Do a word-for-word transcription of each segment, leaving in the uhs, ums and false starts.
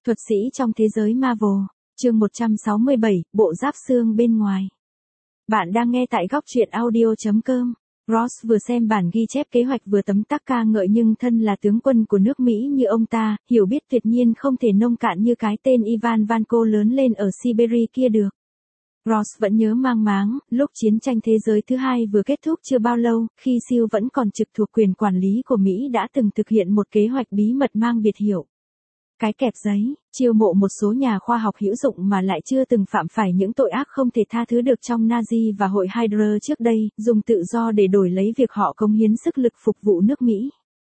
Thuật sĩ trong thế giới Marvel, chương một trăm sáu mươi bảy, bộ giáp xương bên ngoài. Bạn đang nghe tại góc truyện audio chấm com. Ross vừa xem bản ghi chép kế hoạch vừa tấm tắc ca ngợi, nhưng thân là tướng quân của nước Mỹ như ông ta, hiểu biết tuyệt nhiên không thể nông cạn như cái tên Ivan Vanko lớn lên ở Siberia kia được. Ross vẫn nhớ mang máng, lúc chiến tranh thế giới thứ hai vừa kết thúc chưa bao lâu, khi siêu vẫn còn trực thuộc quyền quản lý của Mỹ đã từng thực hiện một kế hoạch bí mật mang biệt hiệu cái kẹp giấy, chiêu mộ một số nhà khoa học hữu dụng mà lại chưa từng phạm phải những tội ác không thể tha thứ được trong Nazi và hội Hydra trước đây, dùng tự do để đổi lấy việc họ cống hiến sức lực phục vụ nước Mỹ.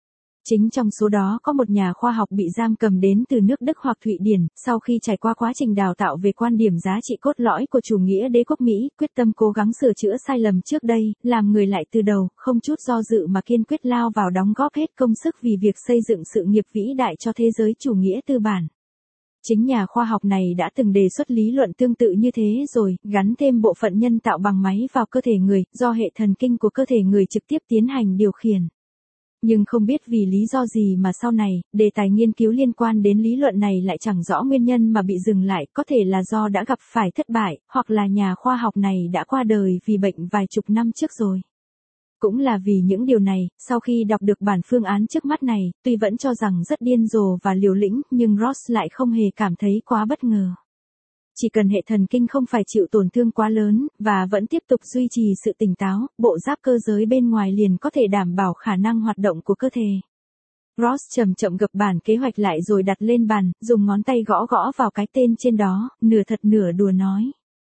Chính trong số đó có một nhà khoa học bị giam cầm đến từ nước Đức hoặc Thụy Điển, sau khi trải qua quá trình đào tạo về quan điểm giá trị cốt lõi của chủ nghĩa đế quốc Mỹ, quyết tâm cố gắng sửa chữa sai lầm trước đây, làm người lại từ đầu, không chút do dự mà kiên quyết lao vào đóng góp hết công sức vì việc xây dựng sự nghiệp vĩ đại cho thế giới chủ nghĩa tư bản. Chính nhà khoa học này đã từng đề xuất lý luận tương tự như thế rồi, gắn thêm bộ phận nhân tạo bằng máy vào cơ thể người, do hệ thần kinh của cơ thể người trực tiếp tiến hành điều khiển. Nhưng không biết vì lý do gì mà sau này, đề tài nghiên cứu liên quan đến lý luận này lại chẳng rõ nguyên nhân mà bị dừng lại, có thể là do đã gặp phải thất bại, hoặc là nhà khoa học này đã qua đời vì bệnh vài chục năm trước rồi. Cũng là vì những điều này, sau khi đọc được bản phương án trước mắt này, tuy vẫn cho rằng rất điên rồ và liều lĩnh, nhưng Ross lại không hề cảm thấy quá bất ngờ. Chỉ cần hệ thần kinh không phải chịu tổn thương quá lớn, và vẫn tiếp tục duy trì sự tỉnh táo, bộ giáp cơ giới bên ngoài liền có thể đảm bảo khả năng hoạt động của cơ thể. Ross chậm chậm gập bản kế hoạch lại rồi đặt lên bàn, dùng ngón tay gõ gõ vào cái tên trên đó, nửa thật nửa đùa nói.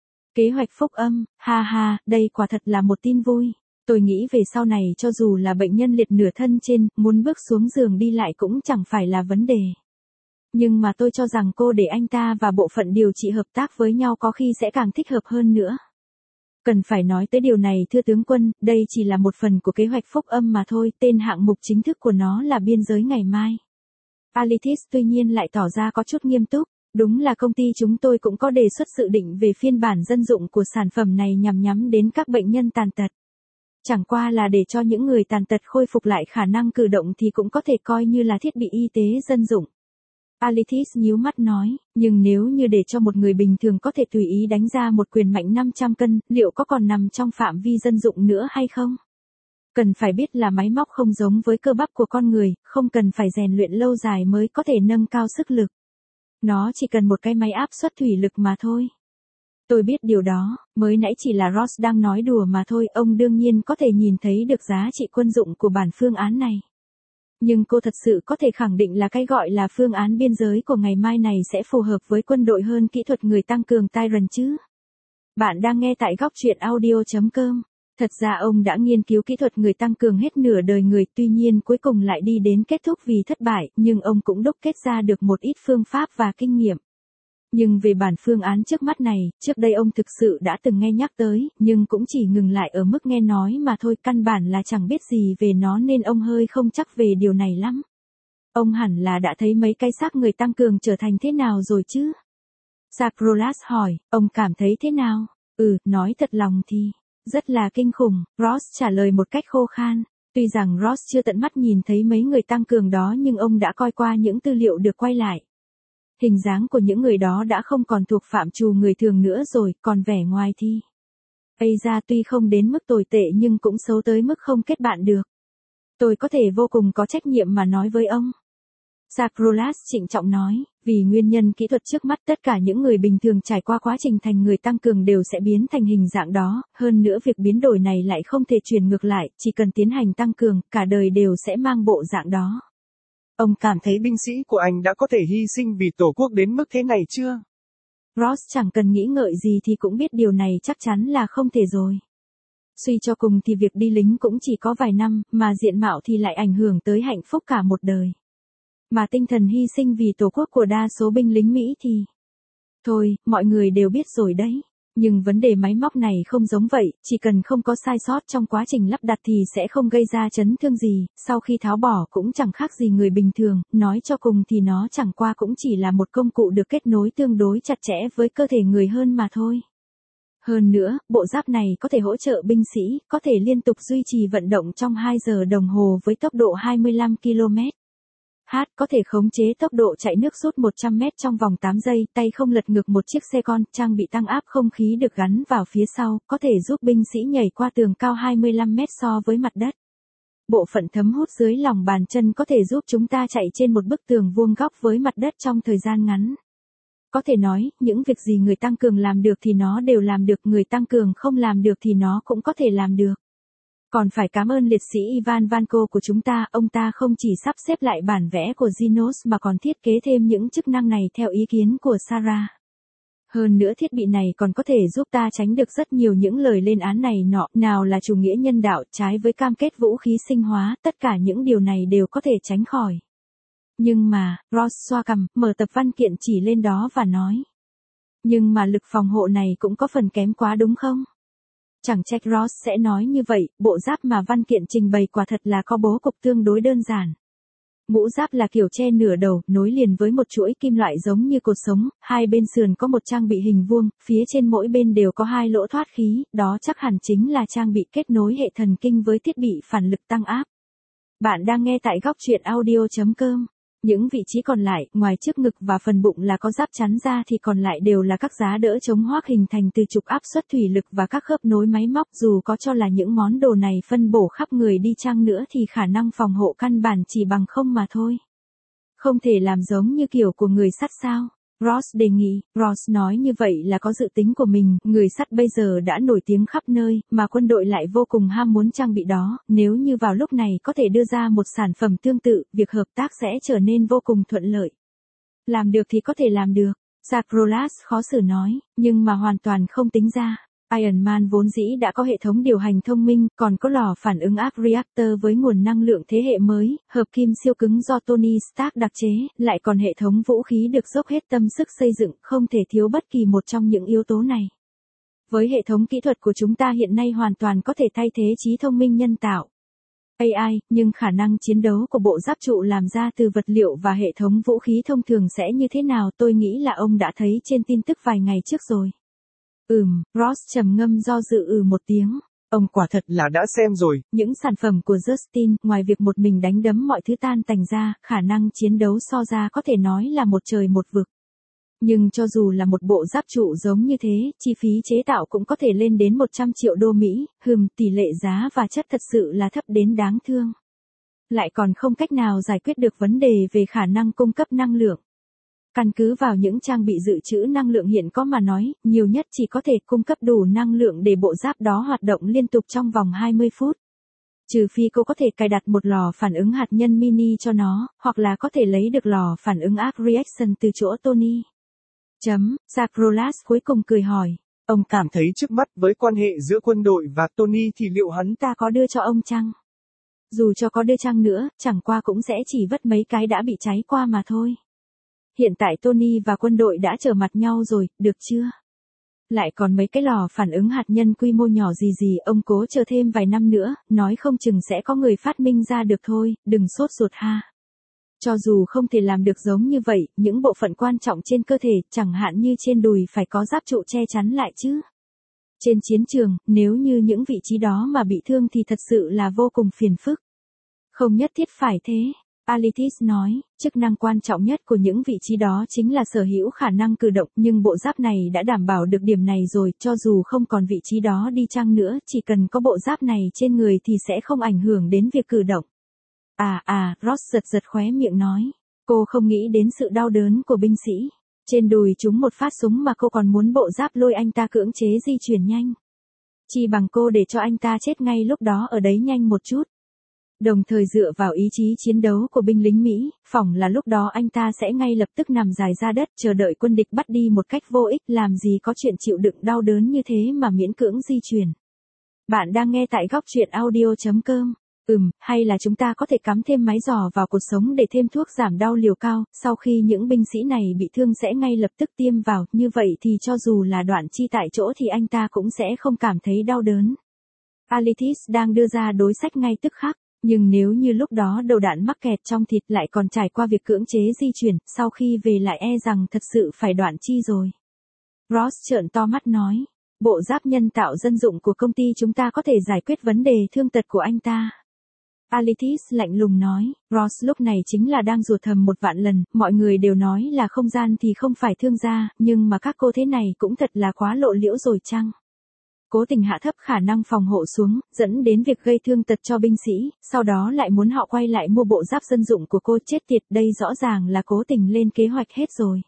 Kế hoạch phúc âm, ha ha, đây quả thật là một tin vui. Tôi nghĩ về sau này cho dù là bệnh nhân liệt nửa thân trên, muốn bước xuống giường đi lại cũng chẳng phải là vấn đề. Nhưng mà tôi cho rằng cô để anh ta và bộ phận điều trị hợp tác với nhau có khi sẽ càng thích hợp hơn nữa. Cần phải nói tới điều này thưa tướng quân, đây chỉ là một phần của kế hoạch phúc âm mà thôi, tên hạng mục chính thức của nó là biên giới ngày mai. Alithis tuy nhiên lại tỏ ra có chút nghiêm túc, đúng là công ty chúng tôi cũng có đề xuất dự định về phiên bản dân dụng của sản phẩm này nhằm nhắm đến các bệnh nhân tàn tật. Chẳng qua là để cho những người tàn tật khôi phục lại khả năng cử động thì cũng có thể coi như là thiết bị y tế dân dụng. Alithis nhíu mắt nói, nhưng nếu như để cho một người bình thường có thể tùy ý đánh ra một quyền mạnh năm trăm cân, liệu có còn nằm trong phạm vi dân dụng nữa hay không? Cần phải biết là máy móc không giống với cơ bắp của con người, không cần phải rèn luyện lâu dài mới có thể nâng cao sức lực. Nó chỉ cần một cái máy áp suất thủy lực mà thôi. Tôi biết điều đó, mới nãy chỉ là Ross đang nói đùa mà thôi, ông đương nhiên có thể nhìn thấy được giá trị quân dụng của bản phương án này. Nhưng cô thật sự có thể khẳng định là cái gọi là phương án biên giới của ngày mai này sẽ phù hợp với quân đội hơn kỹ thuật người tăng cường Tyrant chứ? Bạn đang nghe tại góc truyện audio chấm com. Thật ra ông đã nghiên cứu kỹ thuật người tăng cường hết nửa đời người, tuy nhiên cuối cùng lại đi đến kết thúc vì thất bại, nhưng ông cũng đúc kết ra được một ít phương pháp và kinh nghiệm. Nhưng về bản phương án trước mắt này, trước đây ông thực sự đã từng nghe nhắc tới, nhưng cũng chỉ ngừng lại ở mức nghe nói mà thôi, căn bản là chẳng biết gì về nó nên ông hơi không chắc về điều này lắm. Ông hẳn là đã thấy mấy cái xác người tăng cường trở thành thế nào rồi chứ? Sakrolas hỏi, ông cảm thấy thế nào? Ừ, nói thật lòng thì, rất là kinh khủng, Ross trả lời một cách khô khan. Tuy rằng Ross chưa tận mắt nhìn thấy mấy người tăng cường đó nhưng ông đã coi qua những tư liệu được quay lại. Hình dáng của những người đó đã không còn thuộc phạm trù người thường nữa rồi, còn vẻ ngoài thì Ây ra tuy không đến mức tồi tệ nhưng cũng xấu tới mức không kết bạn được. Tôi có thể vô cùng có trách nhiệm mà nói với ông. Sakrolas trịnh trọng nói, vì nguyên nhân kỹ thuật trước mắt tất cả những người bình thường trải qua quá trình thành người tăng cường đều sẽ biến thành hình dạng đó, hơn nữa việc biến đổi này lại không thể chuyển ngược lại, chỉ cần tiến hành tăng cường, cả đời đều sẽ mang bộ dạng đó. Ông cảm thấy binh sĩ của anh đã có thể hy sinh vì tổ quốc đến mức thế này chưa? Ross chẳng cần nghĩ ngợi gì thì cũng biết điều này chắc chắn là không thể rồi. Suy cho cùng thì việc đi lính cũng chỉ có vài năm, mà diện mạo thì lại ảnh hưởng tới hạnh phúc cả một đời. Mà tinh thần hy sinh vì tổ quốc của đa số binh lính Mỹ thì... Thôi, mọi người đều biết rồi đấy. Nhưng vấn đề máy móc này không giống vậy, chỉ cần không có sai sót trong quá trình lắp đặt thì sẽ không gây ra chấn thương gì, sau khi tháo bỏ cũng chẳng khác gì người bình thường, nói cho cùng thì nó chẳng qua cũng chỉ là một công cụ được kết nối tương đối chặt chẽ với cơ thể người hơn mà thôi. Hơn nữa, bộ giáp này có thể hỗ trợ binh sĩ, có thể liên tục duy trì vận động trong hai giờ đồng hồ với tốc độ hai mươi lăm ki lô mét. H có thể khống chế tốc độ chạy nước rút một trăm mét trong vòng tám giây, tay không lật ngược một chiếc xe con, trang bị tăng áp không khí được gắn vào phía sau, có thể giúp binh sĩ nhảy qua tường cao hai mươi lăm mét so với mặt đất. Bộ phận thấm hút dưới lòng bàn chân có thể giúp chúng ta chạy trên một bức tường vuông góc với mặt đất trong thời gian ngắn. Có thể nói, những việc gì người tăng cường làm được thì nó đều làm được, người tăng cường không làm được thì nó cũng có thể làm được. Còn phải cảm ơn liệt sĩ Ivan Vanko của chúng ta, ông ta không chỉ sắp xếp lại bản vẽ của Genos mà còn thiết kế thêm những chức năng này theo ý kiến của Sarah. Hơn nữa thiết bị này còn có thể giúp ta tránh được rất nhiều những lời lên án này nọ, nào là chủ nghĩa nhân đạo, trái với cam kết vũ khí sinh hóa, tất cả những điều này đều có thể tránh khỏi. Nhưng mà, Ross xoa cằm, mở tập văn kiện chỉ lên đó và nói. Nhưng mà lực phòng hộ này cũng có phần kém quá đúng không? Chẳng trách Ross sẽ nói như vậy, bộ giáp mà văn kiện trình bày quả thật là có bố cục tương đối đơn giản. Mũ giáp là kiểu che nửa đầu, nối liền với một chuỗi kim loại giống như cột sống, hai bên sườn có một trang bị hình vuông, phía trên mỗi bên đều có hai lỗ thoát khí, đó chắc hẳn chính là trang bị kết nối hệ thần kinh với thiết bị phản lực tăng áp. Bạn đang nghe tại góc truyện audio chấm com. Những vị trí còn lại, ngoài trước ngực và phần bụng là có giáp chắn ra thì còn lại đều là các giá đỡ chống hoác hình thành từ trục áp suất thủy lực và các khớp nối máy móc, dù có cho là những món đồ này phân bổ khắp người đi chăng nữa thì khả năng phòng hộ căn bản chỉ bằng không mà thôi. Không thể làm giống như kiểu của người sắt sao? Ross đề nghị. Ross nói như vậy là có dự tính của mình, người sắt bây giờ đã nổi tiếng khắp nơi, mà quân đội lại vô cùng ham muốn trang bị đó, nếu như vào lúc này có thể đưa ra một sản phẩm tương tự, việc hợp tác sẽ trở nên vô cùng thuận lợi. Làm được thì có thể làm được, Sakrolas khó xử nói, nhưng mà hoàn toàn không tính ra. Iron Man vốn dĩ đã có hệ thống điều hành thông minh, còn có lò phản ứng áp reactor với nguồn năng lượng thế hệ mới, hợp kim siêu cứng do Tony Stark đặc chế, lại còn hệ thống vũ khí được dốc hết tâm sức xây dựng, không thể thiếu bất kỳ một trong những yếu tố này. Với hệ thống kỹ thuật của chúng ta hiện nay hoàn toàn có thể thay thế trí thông minh nhân tạo. a i, nhưng khả năng chiến đấu của bộ giáp trụ làm ra từ vật liệu và hệ thống vũ khí thông thường sẽ như thế nào, tôi nghĩ là ông đã thấy trên tin tức vài ngày trước rồi. Ừm, Ross trầm ngâm do dự ừ một tiếng. Ông quả thật là đã xem rồi. Những sản phẩm của Justin, ngoài việc một mình đánh đấm mọi thứ tan tành ra, khả năng chiến đấu so ra có thể nói là một trời một vực. Nhưng cho dù là một bộ giáp trụ giống như thế, chi phí chế tạo cũng có thể lên đến một trăm triệu đô Mỹ, hừm, tỷ lệ giá và chất thật sự là thấp đến đáng thương. Lại còn không cách nào giải quyết được vấn đề về khả năng cung cấp năng lượng. Căn cứ vào những trang bị dự trữ năng lượng hiện có mà nói, nhiều nhất chỉ có thể cung cấp đủ năng lượng để bộ giáp đó hoạt động liên tục trong vòng hai mươi phút. Trừ phi cô có thể cài đặt một lò phản ứng hạt nhân mini cho nó, hoặc là có thể lấy được lò phản ứng áp reaction từ chỗ Tony. Chấm, Sakrolas cuối cùng cười hỏi. Ông cảm thấy trước mắt với quan hệ giữa quân đội và Tony thì liệu hắn ta có đưa cho ông chăng? Dù cho có đưa chăng nữa, chẳng qua cũng sẽ chỉ vất mấy cái đã bị cháy qua mà thôi. Hiện tại Tony và quân đội đã trở mặt nhau rồi, được chưa? Lại còn mấy cái lò phản ứng hạt nhân quy mô nhỏ gì gì, ông cố chờ thêm vài năm nữa, nói không chừng sẽ có người phát minh ra được thôi, đừng sốt ruột ha. Cho dù không thể làm được giống như vậy, những bộ phận quan trọng trên cơ thể, chẳng hạn như trên đùi phải có giáp trụ che chắn lại chứ. Trên chiến trường, nếu như những vị trí đó mà bị thương thì thật sự là vô cùng phiền phức. Không nhất thiết phải thế. Alitis nói, chức năng quan trọng nhất của những vị trí đó chính là sở hữu khả năng cử động, nhưng bộ giáp này đã đảm bảo được điểm này rồi, cho dù không còn vị trí đó đi chăng nữa, chỉ cần có bộ giáp này trên người thì sẽ không ảnh hưởng đến việc cử động. À à, Ross giật giật khóe miệng nói, cô không nghĩ đến sự đau đớn của binh sĩ. Trên đùi chúng một phát súng mà cô còn muốn bộ giáp lôi anh ta cưỡng chế di chuyển nhanh. Chỉ bằng cô để cho anh ta chết ngay lúc đó ở đấy nhanh một chút. Đồng thời dựa vào ý chí chiến đấu của binh lính Mỹ, phỏng là lúc đó anh ta sẽ ngay lập tức nằm dài ra đất chờ đợi quân địch bắt đi một cách vô ích, làm gì có chuyện chịu đựng đau đớn như thế mà miễn cưỡng di chuyển. Bạn đang nghe tại góc truyện audio chấm com. Ừm, hay là chúng ta có thể cắm thêm máy giò vào cột sống để thêm thuốc giảm đau liều cao, sau khi những binh sĩ này bị thương sẽ ngay lập tức tiêm vào, như vậy thì cho dù là đoạn chi tại chỗ thì anh ta cũng sẽ không cảm thấy đau đớn. Alitis đang đưa ra đối sách ngay tức khắc. Nhưng nếu như lúc đó đầu đạn mắc kẹt trong thịt lại còn trải qua việc cưỡng chế di chuyển, sau khi về lại e rằng thật sự phải đoạn chi rồi. Ross trợn to mắt nói, bộ giáp nhân tạo dân dụng của công ty chúng ta có thể giải quyết vấn đề thương tật của anh ta. Alethis lạnh lùng nói, Ross lúc này chính là đang rủa thầm một vạn lần, mọi người đều nói là không gian thì không phải thương gia, nhưng mà các cô thế này cũng thật là quá lộ liễu rồi chăng? Cố tình hạ thấp khả năng phòng hộ xuống, dẫn đến việc gây thương tật cho binh sĩ, sau đó lại muốn họ quay lại mua bộ giáp dân dụng của cô, chết tiệt, đây rõ ràng là cố tình lên kế hoạch hết rồi.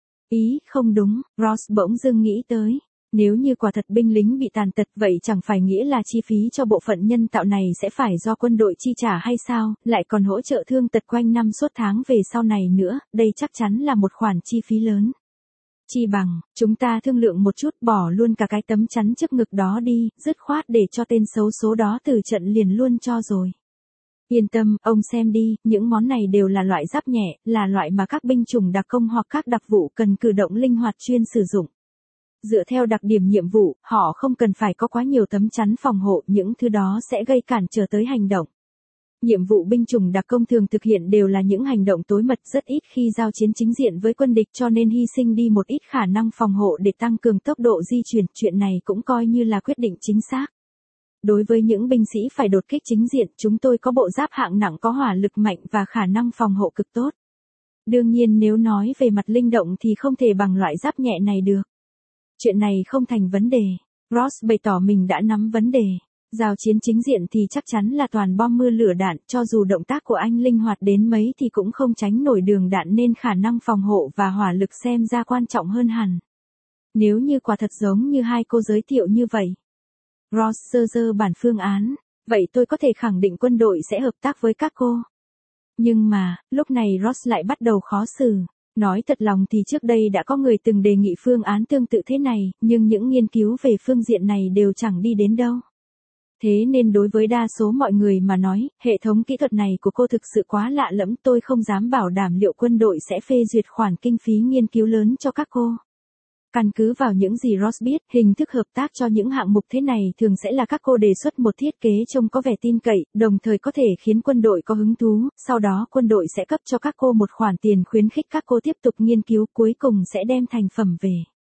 Ý, không đúng, Ross bỗng dưng nghĩ tới. Nếu như quả thật binh lính bị tàn tật vậy chẳng phải nghĩa là chi phí cho bộ phận nhân tạo này sẽ phải do quân đội chi trả hay sao, lại còn hỗ trợ thương tật quanh năm suốt tháng về sau này nữa, đây chắc chắn là một khoản chi phí lớn. Chi bằng, chúng ta thương lượng một chút, bỏ luôn cả cái tấm chắn trước ngực đó đi, dứt khoát để cho tên xấu số đó từ trận liền luôn cho rồi. Yên tâm, ông xem đi, những món này đều là loại giáp nhẹ, là loại mà các binh chủng đặc công hoặc các đặc vụ cần cử động linh hoạt chuyên sử dụng. Dựa theo đặc điểm nhiệm vụ, họ không cần phải có quá nhiều tấm chắn phòng hộ, những thứ đó sẽ gây cản trở tới hành động. Nhiệm vụ binh chủng đặc công thường thực hiện đều là những hành động tối mật, rất ít khi giao chiến chính diện với quân địch, cho nên hy sinh đi một ít khả năng phòng hộ để tăng cường tốc độ di chuyển, chuyện này cũng coi như là quyết định chính xác. Đối với những binh sĩ phải đột kích chính diện, chúng tôi có bộ giáp hạng nặng có hỏa lực mạnh và khả năng phòng hộ cực tốt. Đương nhiên nếu nói về mặt linh động thì không thể bằng loại giáp nhẹ này được. Chuyện này không thành vấn đề. Ross bày tỏ mình đã nắm vấn đề. Giao chiến chính diện thì chắc chắn là toàn bom mưa lửa đạn, cho dù động tác của anh linh hoạt đến mấy thì cũng không tránh nổi đường đạn, nên khả năng phòng hộ và hỏa lực xem ra quan trọng hơn hẳn. Nếu như quả thật giống như hai cô giới thiệu như vậy. Ross giơ giơ bản phương án, vậy tôi có thể khẳng định quân đội sẽ hợp tác với các cô. Nhưng mà, lúc này Ross lại bắt đầu khó xử. Nói thật lòng thì trước đây đã có người từng đề nghị phương án tương tự thế này, nhưng những nghiên cứu về phương diện này đều chẳng đi đến đâu. Thế nên đối với đa số mọi người mà nói, hệ thống kỹ thuật này của cô thực sự quá lạ lẫm, tôi không dám bảo đảm liệu quân đội sẽ phê duyệt khoản kinh phí nghiên cứu lớn cho các cô. Căn cứ vào những gì Ross biết, hình thức hợp tác cho những hạng mục thế này thường sẽ là các cô đề xuất một thiết kế trông có vẻ tin cậy, đồng thời có thể khiến quân đội có hứng thú, sau đó quân đội sẽ cấp cho các cô một khoản tiền khuyến khích các cô tiếp tục nghiên cứu, cuối cùng sẽ đem thành phẩm về.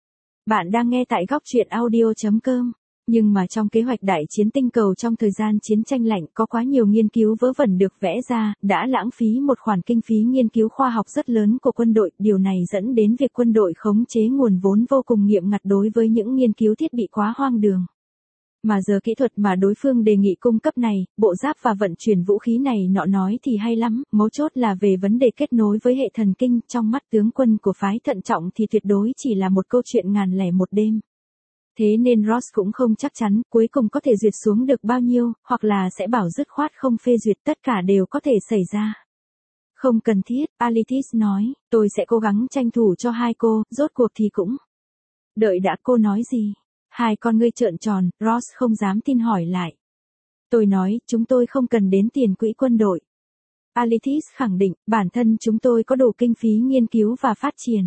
Bạn đang nghe tại góc truyện audio chấm com. Nhưng mà trong kế hoạch đại chiến tinh cầu trong thời gian chiến tranh lạnh có quá nhiều nghiên cứu vớ vẩn được vẽ ra, đã lãng phí một khoản kinh phí nghiên cứu khoa học rất lớn của quân đội, điều này dẫn đến việc quân đội khống chế nguồn vốn vô cùng nghiêm ngặt đối với những nghiên cứu thiết bị quá hoang đường. Mà giờ kỹ thuật mà đối phương đề nghị cung cấp này, bộ giáp và vận chuyển vũ khí này nọ nói thì hay lắm, mấu chốt là về vấn đề kết nối với hệ thần kinh, trong mắt tướng quân của phái thận trọng thì tuyệt đối chỉ là một câu chuyện ngàn lẻ một đêm. Thế nên Ross cũng không chắc chắn cuối cùng có thể duyệt xuống được bao nhiêu, hoặc là sẽ bảo dứt khoát không phê duyệt, tất cả đều có thể xảy ra. Không cần thiết, Alethis nói, tôi sẽ cố gắng tranh thủ cho hai cô, rốt cuộc thì cũng. Đợi đã, cô nói gì? Hai con ngươi trợn tròn, Ross không dám tin hỏi lại. Tôi nói, chúng tôi không cần đến tiền quỹ quân đội. Alethis khẳng định, bản thân chúng tôi có đủ kinh phí nghiên cứu và phát triển.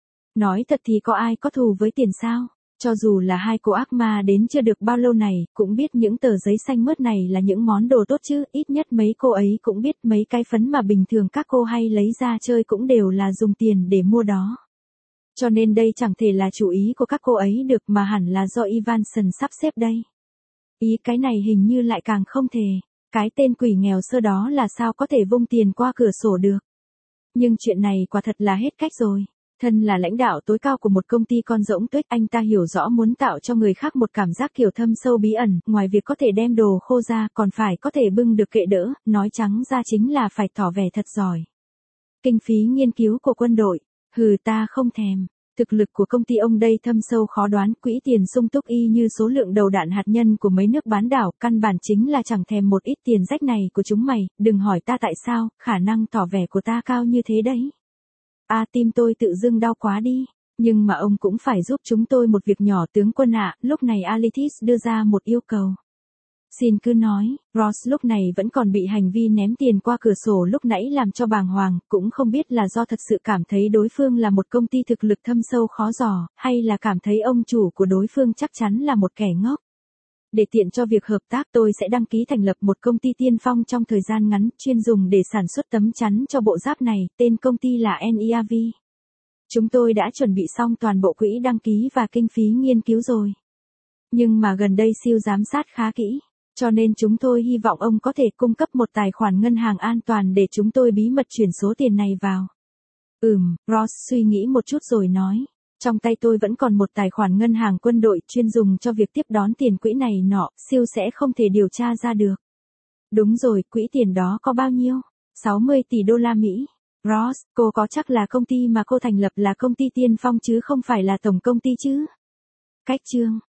Nói thật thì có ai có thù với tiền sao? Cho dù là hai cô ác ma đến chưa được bao lâu này, cũng biết những tờ giấy xanh mướt này là những món đồ tốt chứ, ít nhất mấy cô ấy cũng biết mấy cái phấn mà bình thường các cô hay lấy ra chơi cũng đều là dùng tiền để mua đó. Cho nên đây chẳng thể là chủ ý của các cô ấy được, mà hẳn là do Ivanson sắp xếp đây. Ý cái này hình như lại càng không thể, cái tên quỷ nghèo sơ đó là sao có thể vung tiền qua cửa sổ được. Nhưng chuyện này quả thật là hết cách rồi. Thân là lãnh đạo tối cao của một công ty con rỗng tuếch, anh ta hiểu rõ muốn tạo cho người khác một cảm giác kiểu thâm sâu bí ẩn, ngoài việc có thể đem đồ khô ra còn phải có thể bưng được kệ đỡ, nói trắng ra chính là phải tỏ vẻ thật giỏi. Kinh phí nghiên cứu của quân đội, hừ ta không thèm. Thực lực của công ty ông đây thâm sâu khó đoán, quỹ tiền sung túc y như số lượng đầu đạn hạt nhân của mấy nước bán đảo, căn bản chính là chẳng thèm một ít tiền rách này của chúng mày, đừng hỏi ta tại sao, khả năng tỏ vẻ của ta cao như thế đấy. À, tim tôi tự dưng đau quá đi, nhưng mà ông cũng phải giúp chúng tôi một việc nhỏ tướng quân ạ. Lúc này Alethis đưa ra một yêu cầu. Xin cứ nói, Ross lúc này vẫn còn bị hành vi ném tiền qua cửa sổ lúc nãy làm cho bàng hoàng, cũng không biết là do thật sự cảm thấy đối phương là một công ty thực lực thâm sâu khó dò, hay là cảm thấy ông chủ của đối phương chắc chắn là một kẻ ngốc. Để tiện cho việc hợp tác, tôi sẽ đăng ký thành lập một công ty tiên phong trong thời gian ngắn, chuyên dùng để sản xuất tấm chắn cho bộ giáp này, tên công ty là en e a vê. Chúng tôi đã chuẩn bị xong toàn bộ quỹ đăng ký và kinh phí nghiên cứu rồi. Nhưng mà gần đây siêu giám sát khá kỹ. Cho nên chúng tôi hy vọng ông có thể cung cấp một tài khoản ngân hàng an toàn để chúng tôi bí mật chuyển số tiền này vào. Ừm, Ross suy nghĩ một chút rồi nói. Trong tay tôi vẫn còn một tài khoản ngân hàng quân đội chuyên dùng cho việc tiếp đón tiền quỹ này nọ, siêu sẽ không thể điều tra ra được. Đúng rồi, quỹ tiền đó có bao nhiêu? sáu mươi tỷ đô la Mỹ. Ross, cô có chắc là công ty mà cô thành lập là công ty Tiên Phong chứ không phải là tổng công ty chứ? Cách chương.